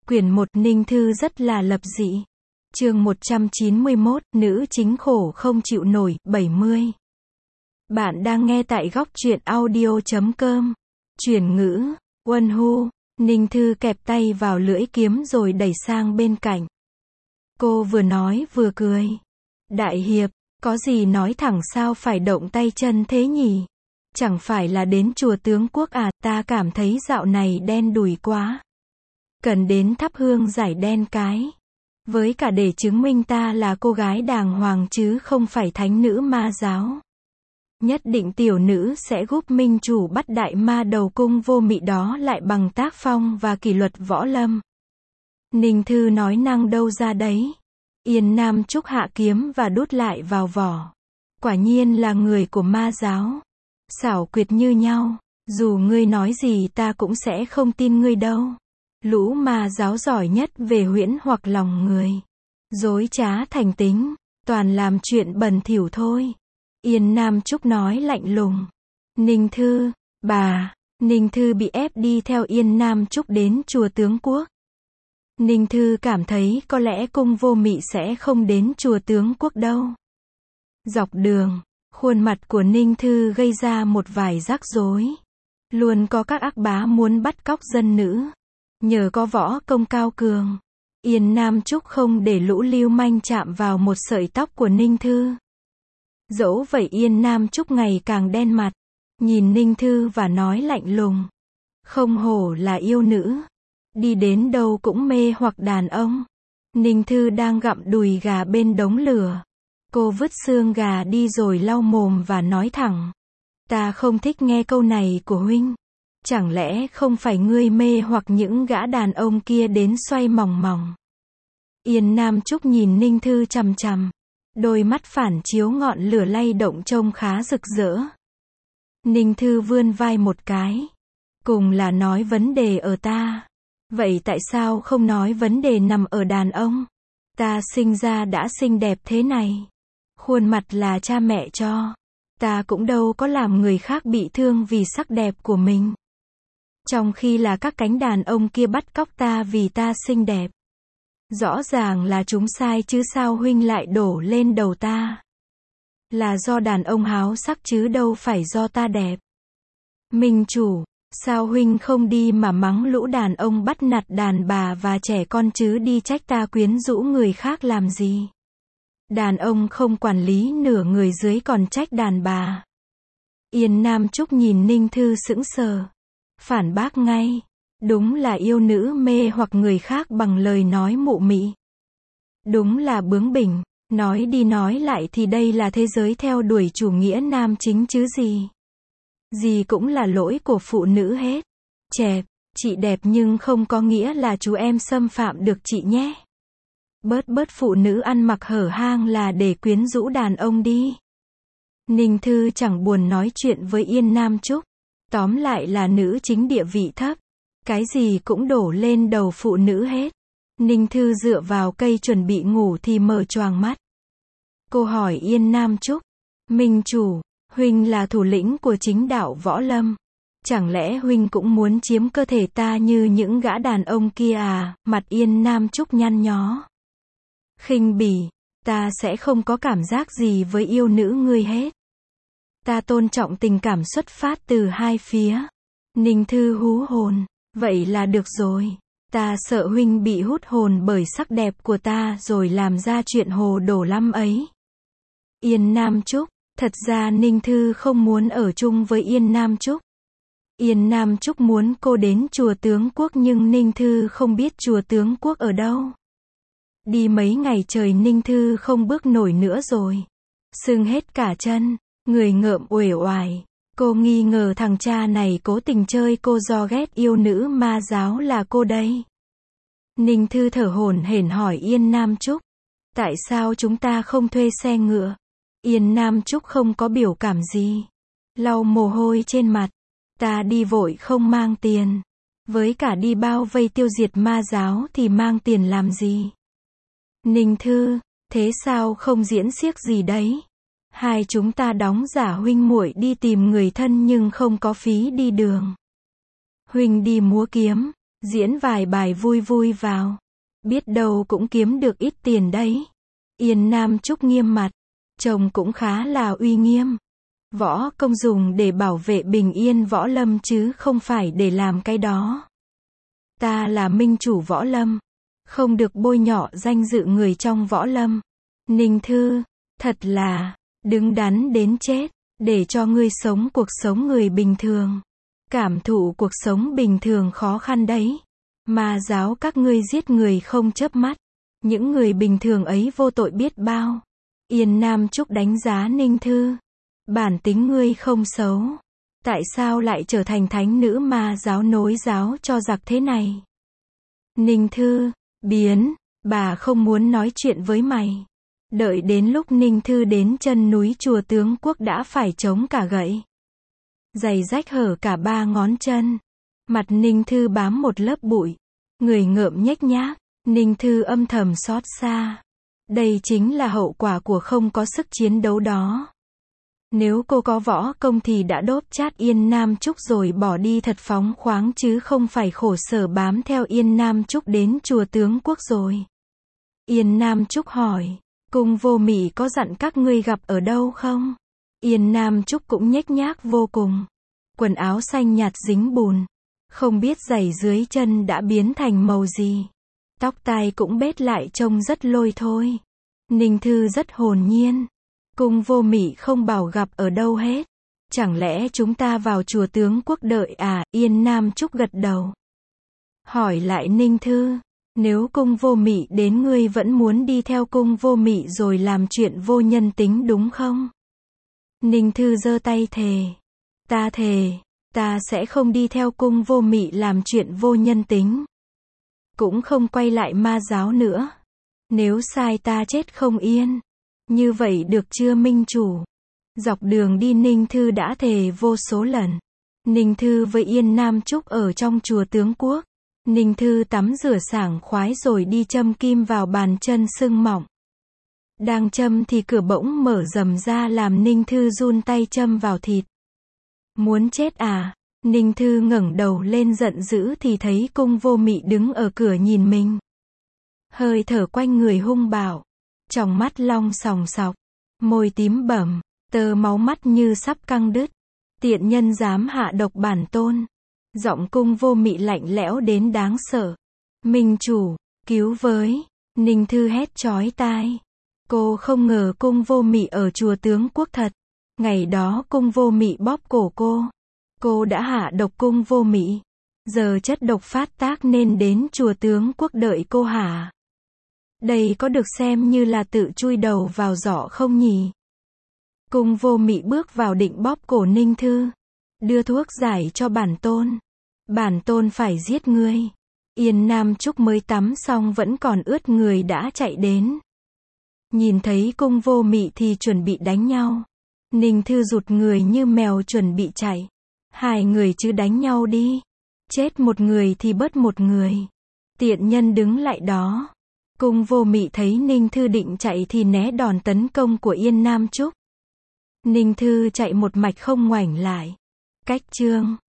Quyển 1 Ninh Thư rất là lập dị. Chương 191, nữ chính khổ không chịu nổi, 70. Bạn đang nghe tại góc truyện audio.com. Chuyển ngữ, Won Hu. Ninh Thư kẹp tay vào lưỡi kiếm rồi đẩy sang bên cạnh. Cô vừa nói vừa cười. Đại hiệp, có gì nói thẳng sao phải động tay chân thế nhỉ? Chẳng phải là đến chùa Tướng Quốc à, ta cảm thấy dạo này đen đủi quá. Cần đến thắp hương giải đen cái. Với cả để chứng minh ta là cô gái đàng hoàng chứ không phải thánh nữ ma giáo. Nhất định tiểu nữ sẽ giúp minh chủ bắt đại ma đầu cung vô mị đó lại bằng tác phong và kỷ luật võ lâm. Ninh Thư nói năng đâu ra đấy. Yên Nam Trúc hạ kiếm và đút lại vào vỏ. Quả nhiên là người của ma giáo. Xảo quyệt như nhau. Dù ngươi nói gì ta cũng sẽ không tin ngươi đâu. Lũ ma giáo giỏi nhất về huyễn hoặc lòng người. Dối trá thành tính. Toàn làm chuyện bẩn thỉu thôi. Yên Nam Trúc nói lạnh lùng. Ninh Thư, bà. Ninh Thư bị ép đi theo Yên Nam Trúc đến chùa Tướng Quốc. Ninh Thư cảm thấy có lẽ cung vô mị sẽ không đến chùa Tướng Quốc đâu. Dọc đường, khuôn mặt của Ninh Thư gây ra một vài rắc rối. Luôn có các ác bá muốn bắt cóc dân nữ. Nhờ có võ công cao cường, Yên Nam Trúc không để lũ lưu manh chạm vào một sợi tóc của Ninh Thư. Dẫu vậy Yên Nam Trúc ngày càng đen mặt, nhìn Ninh Thư và nói lạnh lùng. Không hổ là yêu nữ. Đi đến đâu cũng mê hoặc đàn ông. Ninh Thư đang gặm đùi gà bên đống lửa. Cô vứt xương gà đi rồi lau mồm và nói thẳng. Ta không thích nghe câu này của huynh. Chẳng lẽ không phải ngươi mê hoặc những gã đàn ông kia đến xoay mòng mòng? Yên Nam Trúc nhìn Ninh Thư chằm chằm. Đôi mắt phản chiếu ngọn lửa lay động trông khá rực rỡ. Ninh Thư vươn vai một cái. Cùng là nói vấn đề ở ta. Vậy tại sao không nói vấn đề nằm ở đàn ông? Ta sinh ra đã xinh đẹp thế này. Khuôn mặt là cha mẹ cho. Ta cũng đâu có làm người khác bị thương vì sắc đẹp của mình. Trong khi là các cánh đàn ông kia bắt cóc ta vì ta xinh đẹp. Rõ ràng là chúng sai chứ sao huynh lại đổ lên đầu ta. Là do đàn ông háo sắc chứ đâu phải do ta đẹp. Minh chủ, sao huynh không đi mà mắng lũ đàn ông bắt nạt đàn bà và trẻ con chứ đi trách ta quyến rũ người khác làm gì? Đàn ông không quản lý nửa người dưới còn trách đàn bà. Yên Nam Trúc nhìn Ninh Thư sững sờ. Phản bác ngay. Đúng là yêu nữ mê hoặc người khác bằng lời nói mụ mị. Đúng là bướng bỉnh. Nói đi nói lại thì đây là thế giới theo đuổi chủ nghĩa nam chính chứ gì. Gì cũng là lỗi của phụ nữ hết. Chẹp, chị đẹp nhưng không có nghĩa là chú em xâm phạm được chị nhé. Bớt phụ nữ ăn mặc hở hang là để quyến rũ đàn ông đi. Ninh Thư chẳng buồn nói chuyện với Yên Nam Trúc. Tóm lại là nữ chính địa vị thấp. Cái gì cũng đổ lên đầu phụ nữ hết. Ninh Thư dựa vào cây chuẩn bị ngủ thì mở choàng mắt. Cô hỏi Yên Nam Trúc. Minh chủ, huynh là thủ lĩnh của chính đạo võ lâm. Chẳng lẽ huynh cũng muốn chiếm cơ thể ta như những gã đàn ông kia à? Mặt Yên Nam Trúc nhăn nhó. Khinh bỉ, ta sẽ không có cảm giác gì với yêu nữ ngươi hết. Ta tôn trọng tình cảm xuất phát từ hai phía. Ninh Thư hú hồn. Vậy là được rồi. Ta sợ huynh bị hút hồn bởi sắc đẹp của ta rồi làm ra chuyện hồ đồ lắm ấy. Yên Nam Trúc. Thật ra Ninh Thư không muốn ở chung với Yên Nam Trúc. Yên Nam Trúc muốn cô đến chùa Tướng Quốc nhưng Ninh Thư không biết chùa Tướng Quốc ở đâu. Đi mấy ngày trời Ninh Thư không bước nổi nữa rồi. Sưng hết cả chân. Người ngợm uể oải. Cô nghi ngờ thằng cha này cố tình chơi cô do ghét yêu nữ ma giáo là cô đây. Ninh Thư thở hổn hển hỏi Yên Nam Trúc. Tại sao chúng ta không thuê xe ngựa? Yên Nam Trúc không có biểu cảm gì. Lau mồ hôi trên mặt. Ta đi vội không mang tiền. Với cả đi bao vây tiêu diệt ma giáo thì mang tiền làm gì? Ninh Thư, thế sao không diễn xiếc gì đấy? Hai chúng ta đóng giả huynh muội đi tìm người thân nhưng không có phí đi đường. Huynh đi múa kiếm, Diễn vài bài vui vui vào. Biết đâu cũng kiếm được ít tiền đấy. Yên Nam Trúc nghiêm mặt. Chồng cũng khá là uy nghiêm. Võ công dùng để bảo vệ bình yên võ lâm chứ không phải để làm cái đó. Ta là minh chủ võ lâm. Không được bôi nhọ danh dự người trong võ lâm. Ninh Thư, thật là, đứng đắn đến chết, để cho ngươi sống cuộc sống người bình thường. Cảm thụ cuộc sống bình thường khó khăn đấy. Ma giáo các ngươi giết người không chớp mắt. Những người bình thường ấy vô tội biết bao. Yên Nam Trúc đánh giá Ninh Thư. Bản tính ngươi không xấu. Tại sao lại trở thành thánh nữ ma giáo nối giáo cho giặc thế này? Ninh Thư, biến, bà không muốn nói chuyện với mày. Đợi đến lúc Ninh Thư đến chân núi chùa Tướng Quốc đã phải chống cả gậy. Giày rách hở cả 3 ngón chân. Mặt Ninh Thư bám một lớp bụi. Người ngợm nhếch nhác. Ninh Thư âm thầm xót xa. Đây chính là hậu quả của không có sức chiến đấu đó. Nếu cô có võ công thì đã đốt chát Yên Nam Trúc rồi bỏ đi thật phóng khoáng chứ không phải khổ sở bám theo Yên Nam Trúc đến chùa Tướng Quốc rồi. Yên Nam Trúc hỏi, Cung Vô Mị có dặn các ngươi gặp ở đâu không? Yên Nam Trúc cũng nhếch nhác vô cùng. Quần áo xanh nhạt dính bùn. Không biết giày dưới chân đã biến thành màu gì. Tóc tai cũng bết lại trông rất lôi thôi. Ninh Thư rất hồn nhiên. Cung Vô Mị không bảo gặp ở đâu hết. Chẳng lẽ chúng ta vào chùa Tướng Quốc đợi à? Yên Nam Trúc gật đầu. Hỏi lại Ninh Thư, nếu Cung Vô Mị đến ngươi vẫn muốn đi theo Cung Vô Mị rồi làm chuyện vô nhân tính đúng không? Ninh Thư giơ tay thề. Ta thề, ta sẽ không đi theo Cung Vô Mị làm chuyện vô nhân tính. Cũng không quay lại ma giáo nữa. Nếu sai ta chết không yên. Như vậy được chưa minh chủ? Dọc đường đi Ninh Thư đã thề vô số lần. Ninh Thư với Yên Nam Trúc ở trong chùa Tướng Quốc. Ninh Thư tắm rửa sảng khoái rồi đi châm kim vào bàn chân sưng mọng. Đang châm thì cửa bỗng mở rầm ra làm Ninh Thư run tay châm vào thịt. Muốn chết à? Ninh Thư ngẩng đầu lên giận dữ thì thấy Cung Vô Mị đứng ở cửa nhìn mình. Hơi thở quanh người hung bạo. Tròng mắt long sòng sọc. Môi tím bẩm. Tơ máu mắt như sắp căng đứt. Tiện nhân dám hạ độc bản tôn. Giọng Cung Vô Mị lạnh lẽo đến đáng sợ. Minh chủ, cứu với. Ninh Thư hét chói tai. Cô không ngờ Cung Vô Mị ở chùa Tướng Quốc thật. Ngày đó Cung Vô Mị bóp cổ cô. Cô đã hạ độc Cung Vô Mị. Giờ chất độc phát tác nên đến chùa Tướng Quốc đợi cô hả? Đây có được xem như là tự chui đầu vào giỏ không nhỉ? Cung Vô Mị bước vào định bóp cổ Ninh Thư. Đưa thuốc giải cho bản tôn. Bản tôn phải giết ngươi. Yên Nam Trúc mới tắm xong vẫn còn ướt người đã chạy đến. Nhìn thấy Cung Vô Mị thì chuẩn bị đánh nhau. Ninh Thư rụt người như mèo chuẩn bị chạy. Hai người chứ đánh nhau đi. Chết một người thì bớt một người. Tiện nhân đứng lại đó. Cung Vô Mị thấy Ninh Thư định chạy thì né đòn tấn công của Yên Nam Trúc. Ninh Thư chạy một mạch không ngoảnh lại. Cách chương